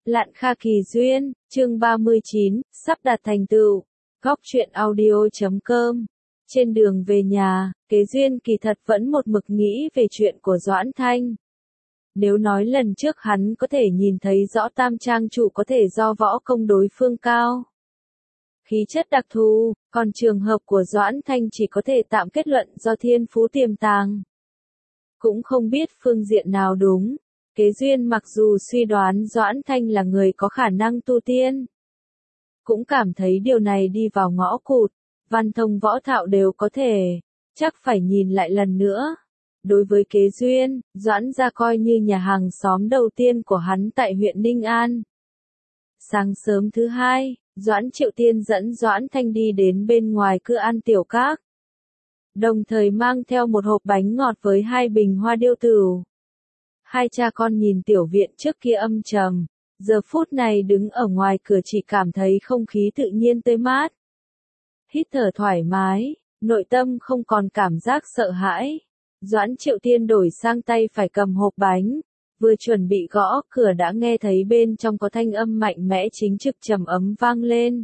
Lạn Kha Kỳ Duyên, chương 39, sắp đạt thành tựu. Góc truyện audio.com. Trên đường về nhà, Kế Duyên kỳ thật vẫn một mực nghĩ về chuyện của Doãn Thanh. Nếu nói lần trước hắn có thể nhìn thấy rõ tam trang chủ có thể do võ công đối phương cao, khí chất đặc thù, còn trường hợp của Doãn Thanh chỉ có thể tạm kết luận do thiên phú tiềm tàng. Cũng không biết phương diện nào đúng. Kế Duyên mặc dù suy đoán Doãn Thanh là người có khả năng tu tiên, cũng cảm thấy điều này đi vào ngõ cụt, văn thông võ thạo đều có thể, chắc phải nhìn lại lần nữa. Đối với Kế Duyên, Doãn gia coi như nhà hàng xóm đầu tiên của hắn tại huyện Ninh An. Sáng sớm thứ hai, Doãn Triệu Tiên dẫn Doãn Thanh đi đến bên ngoài cửa ăn tiểu các, đồng thời mang theo một hộp bánh ngọt với 2 bình hoa điêu tửu. Hai cha con nhìn tiểu viện trước kia âm trầm, giờ phút này đứng ở ngoài cửa chỉ cảm thấy không khí tự nhiên tươi mát. Hít thở thoải mái, nội tâm không còn cảm giác sợ hãi. Doãn Triệu Tiên đổi sang tay phải cầm hộp bánh, vừa chuẩn bị gõ cửa đã nghe thấy bên trong có thanh âm mạnh mẽ chính trực trầm ấm vang lên.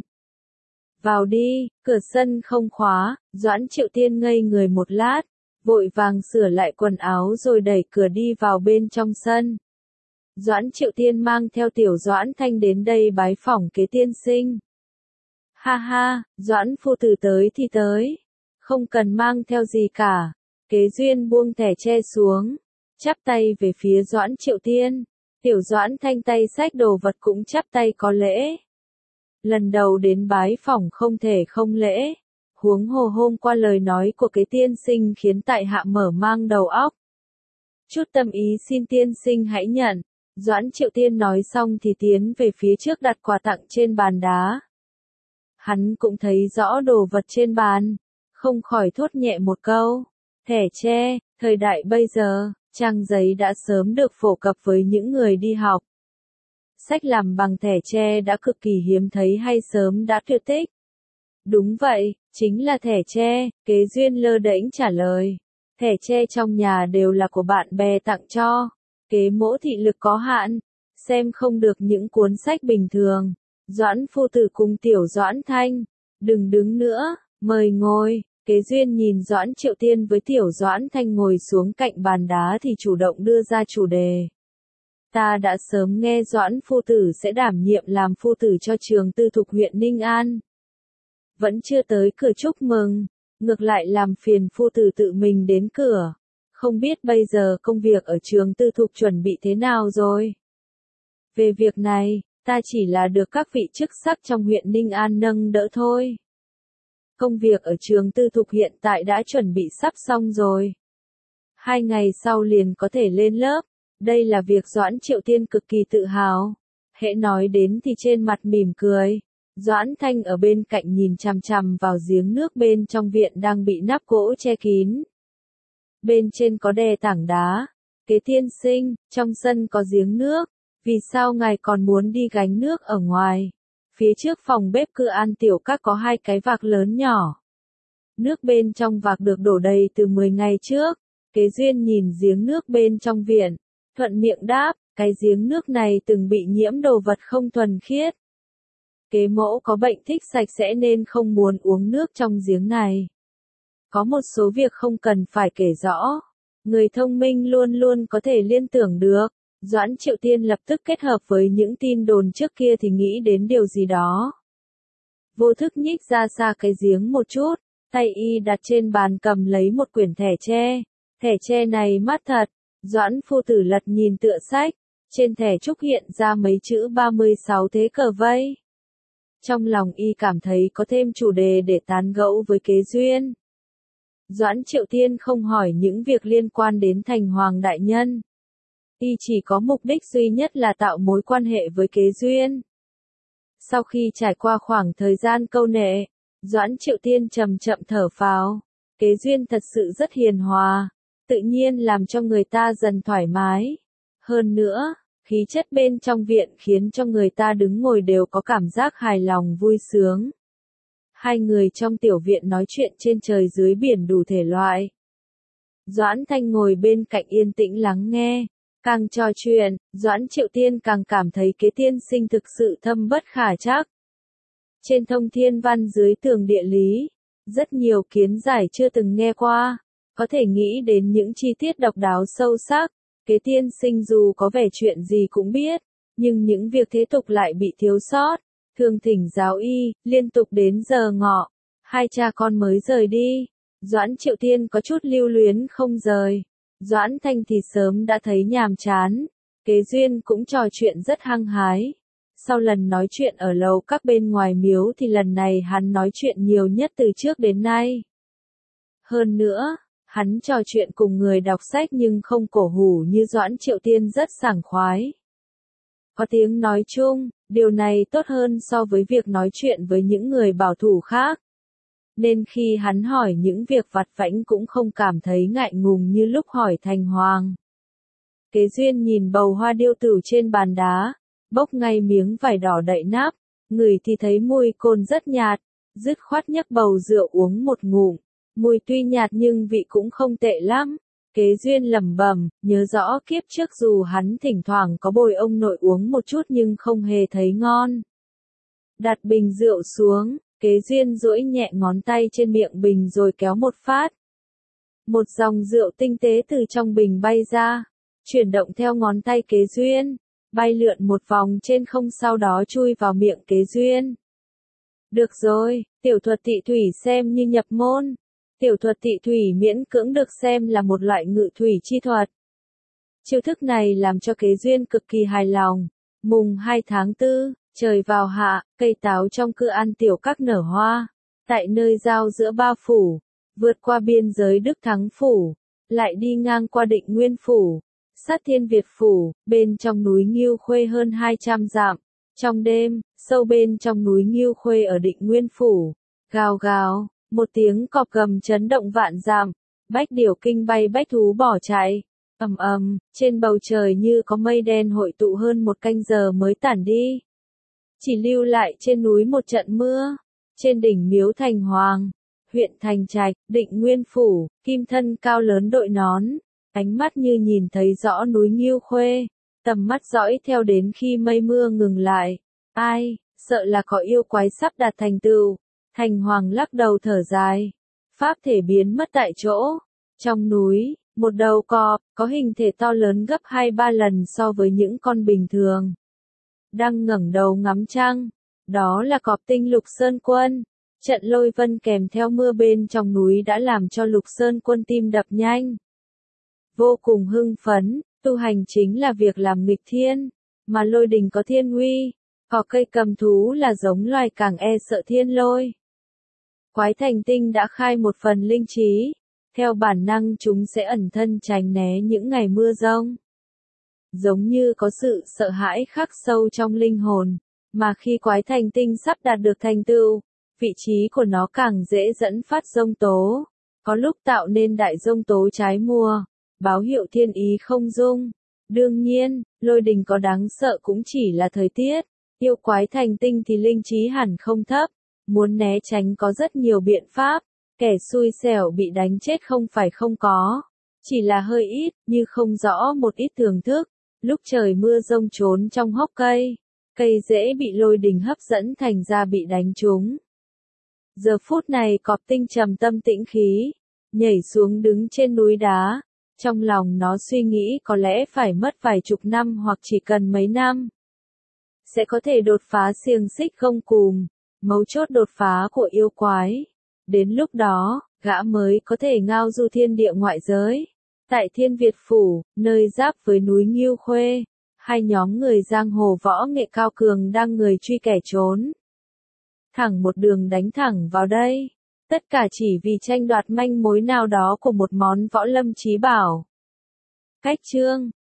Vào đi, cửa sân không khóa, Doãn Triệu Tiên ngây người một lát, vội vàng sửa lại quần áo rồi đẩy cửa đi vào bên trong sân. Doãn Triệu Tiên mang theo tiểu Doãn Thanh đến đây bái phỏng Kế tiên sinh. Ha ha, Doãn phu tử tới thì tới, không cần mang theo gì cả. Kế Duyên buông thẻ tre xuống, chắp tay về phía Doãn Triệu Tiên. Tiểu Doãn Thanh tay xách đồ vật cũng chắp tay có lễ. Lần đầu đến bái phỏng không thể không lễ. Huống hồ hôm qua lời nói của Kế tiên sinh khiến tại hạ mở mang đầu óc. Chút tâm ý xin tiên sinh hãy nhận. Doãn Triệu Tiên nói xong thì tiến về phía trước đặt quà tặng trên bàn đá. Hắn cũng thấy rõ đồ vật trên bàn, không khỏi thốt nhẹ một câu. Thẻ tre, thời đại bây giờ, trang giấy đã sớm được phổ cập với những người đi học. Sách làm bằng thẻ tre đã cực kỳ hiếm thấy hay sớm đã tuyệt tích. Đúng vậy, chính là thẻ tre, Kế Duyên lơ đễnh trả lời. Thẻ tre trong nhà đều là của bạn bè tặng cho. Kế mỗ thị lực có hạn, xem không được những cuốn sách bình thường. Doãn phu tử cùng tiểu Doãn Thanh, đừng đứng nữa, mời ngồi. Kế Duyên nhìn Doãn Triệu Tiên với tiểu Doãn Thanh ngồi xuống cạnh bàn đá thì chủ động đưa ra chủ đề. Ta đã sớm nghe Doãn phu tử sẽ đảm nhiệm làm phu tử cho trường tư thục huyện Ninh An. Vẫn chưa tới cửa chúc mừng, ngược lại làm phiền phu tử tự mình đến cửa. Không biết bây giờ công việc ở trường tư thục chuẩn bị thế nào rồi? Về việc này, ta chỉ là được các vị chức sắc trong huyện Ninh An nâng đỡ thôi. Công việc ở trường tư thục hiện tại đã chuẩn bị sắp xong rồi. 2 ngày sau liền có thể lên lớp. Đây là việc Doãn Triệu Tiên cực kỳ tự hào. Hễ nói đến thì trên mặt mỉm cười. Doãn Thanh ở bên cạnh nhìn chằm chằm vào giếng nước bên trong viện đang bị nắp gỗ che kín. Bên trên có đè tảng đá. Kế tiên sinh, trong sân có giếng nước. Vì sao ngài còn muốn đi gánh nước ở ngoài? Phía trước phòng bếp cửa ăn tiểu các có 2 cái vạc lớn nhỏ. Nước bên trong vạc được đổ đầy từ 10 ngày trước. Kế Duyên nhìn giếng nước bên trong viện, thuận miệng đáp, cái giếng nước này từng bị nhiễm đồ vật không thuần khiết. Kế mỗ có bệnh thích sạch sẽ nên không muốn uống nước trong giếng này. Có một số việc không cần phải kể rõ. Người thông minh luôn luôn có thể liên tưởng được. Doãn Triệu Tiên lập tức kết hợp với những tin đồn trước kia thì nghĩ đến điều gì đó. Vô thức nhích ra xa cái giếng một chút, tay y đặt trên bàn cầm lấy một quyển thẻ tre. Thẻ tre này mát thật. Doãn phu tử lật nhìn tựa sách, trên thẻ trúc hiện ra mấy chữ 36 thế cờ vây. Trong lòng y cảm thấy có thêm chủ đề để tán gẫu với Kế Duyên. Doãn Triệu Tiên không hỏi những việc liên quan đến thành hoàng đại nhân. Y chỉ có mục đích duy nhất là tạo mối quan hệ với Kế Duyên. Sau khi trải qua khoảng thời gian câu nệ, Doãn Triệu Tiên chậm chậm thở phào. Kế Duyên thật sự rất hiền hòa, tự nhiên làm cho người ta dần thoải mái. Hơn nữa, khí chất bên trong viện khiến cho người ta đứng ngồi đều có cảm giác hài lòng vui sướng. 2 người trong tiểu viện nói chuyện trên trời dưới biển đủ thể loại. Doãn Thanh ngồi bên cạnh yên tĩnh lắng nghe. Càng trò chuyện, Doãn Triệu Tiên càng cảm thấy kế tiên sinh thực sự thâm bất khả trắc. Trên thông thiên văn dưới tường địa lý, rất nhiều kiến giải chưa từng nghe qua, có thể nghĩ đến những chi tiết độc đáo sâu sắc. Kế tiên sinh dù có vẻ chuyện gì cũng biết, nhưng những việc thế tục lại bị thiếu sót. Thường thỉnh giáo y, liên tục đến giờ ngọ, hai cha con mới rời đi. Doãn Triệu Tiên có chút lưu luyến không rời. Doãn Thanh thì sớm đã thấy nhàm chán. Kế Duyên cũng trò chuyện rất hăng hái. Sau lần nói chuyện ở lầu các bên ngoài miếu thì lần này hắn nói chuyện nhiều nhất từ trước đến nay. Hơn nữa, hắn trò chuyện cùng người đọc sách nhưng không cổ hủ như Doãn Triệu Tiên, rất sảng khoái. Có tiếng nói chung, điều này tốt hơn so với việc nói chuyện với những người bảo thủ khác. Nên khi hắn hỏi những việc vặt vãnh cũng không cảm thấy ngại ngùng như lúc hỏi Thành Hoàng. Kế Duyên nhìn bầu hoa điêu tử trên bàn đá, bốc ngay miếng vải đỏ đậy nắp, ngửi thì thấy mùi cồn rất nhạt, dứt khoát nhấc bầu rượu uống một ngụm. Mùi tuy nhạt nhưng vị cũng không tệ lắm. Kế Duyên lẩm bẩm, nhớ rõ kiếp trước dù hắn thỉnh thoảng có bồi ông nội uống một chút nhưng không hề thấy ngon. Đặt bình rượu xuống, Kế Duyên duỗi nhẹ ngón tay trên miệng bình rồi kéo một phát. Một dòng rượu tinh tế từ trong bình bay ra, chuyển động theo ngón tay Kế Duyên, bay lượn một vòng trên không sau đó chui vào miệng Kế Duyên. Được rồi, tiểu thuật tị thủy xem như nhập môn. Tiểu thuật tị thủy miễn cưỡng được xem là một loại ngự thủy chi thuật. Chiêu thức này làm cho Kế Duyên cực kỳ hài lòng. Mùng 2 tháng 4, trời vào hạ, cây táo trong cư An Tiểu Các nở hoa. Tại nơi giao giữa ba phủ, vượt qua biên giới Đức Thắng Phủ, lại đi ngang qua Định Nguyên Phủ, sát Thiên Việt Phủ, bên trong núi Nghiêu Khuê hơn 200 dặm. Trong đêm, sâu bên trong núi Nghiêu Khuê ở Định Nguyên Phủ, gào gào, một tiếng cọp gầm chấn động vạn dặm, bách điểu kinh bay bách thú bỏ chạy. Ầm ầm, trên bầu trời như có mây đen hội tụ hơn một canh giờ mới tản đi. Chỉ lưu lại trên núi một trận mưa. Trên đỉnh miếu Thành Hoàng, huyện Thành Trạch, Định Nguyên Phủ, kim thân cao lớn đội nón, ánh mắt như nhìn thấy rõ núi Nghiêu Khuê, tầm mắt dõi theo đến khi mây mưa ngừng lại. Ai, sợ là có yêu quái sắp đạt thành tựu. Thành Hoàng lắc đầu thở dài, pháp thể biến mất tại chỗ. Trong núi, một đầu cọp, có hình thể to lớn gấp 2-3 lần so với những con bình thường, đang ngẩng đầu ngắm trăng. Đó là cọp tinh Lục Sơn Quân. Trận lôi vân kèm theo mưa bên trong núi đã làm cho Lục Sơn Quân tim đập nhanh. Vô cùng hưng phấn, tu hành chính là việc làm nghịch thiên, mà lôi đình có thiên uy, cỏ cây cầm thú là giống loài càng e sợ thiên lôi. Quái thành tinh đã khai một phần linh trí, theo bản năng chúng sẽ ẩn thân tránh né những ngày mưa giông. Giống như có sự sợ hãi khắc sâu trong linh hồn, mà khi quái thành tinh sắp đạt được thành tựu, vị trí của nó càng dễ dẫn phát giông tố, có lúc tạo nên đại giông tố trái mùa, báo hiệu thiên ý không dung. Đương nhiên, lôi đình có đáng sợ cũng chỉ là thời tiết, yêu quái thành tinh thì linh trí hẳn không thấp, muốn né tránh có rất nhiều biện pháp, kẻ xui xẻo bị đánh chết không phải không có, chỉ là hơi ít, như không rõ một ít thưởng thức. Lúc trời mưa giông trốn trong hốc cây, cây dễ bị lôi đình hấp dẫn thành ra bị đánh trúng. Giờ phút này cọp tinh trầm tâm tĩnh khí, nhảy xuống đứng trên núi đá, trong lòng nó suy nghĩ có lẽ phải mất vài chục năm hoặc chỉ cần mấy năm, sẽ có thể đột phá xiềng xích không cùm, mấu chốt đột phá của yêu quái. Đến lúc đó, gã mới có thể ngao du thiên địa ngoại giới. Tại Thiên Việt Phủ, nơi giáp với núi Nghiêu Khuê, hai nhóm người giang hồ võ nghệ cao cường đang người truy kẻ trốn. Thẳng một đường đánh thẳng vào đây. Tất cả chỉ vì tranh đoạt manh mối nào đó của một món võ lâm trí bảo. Cách chương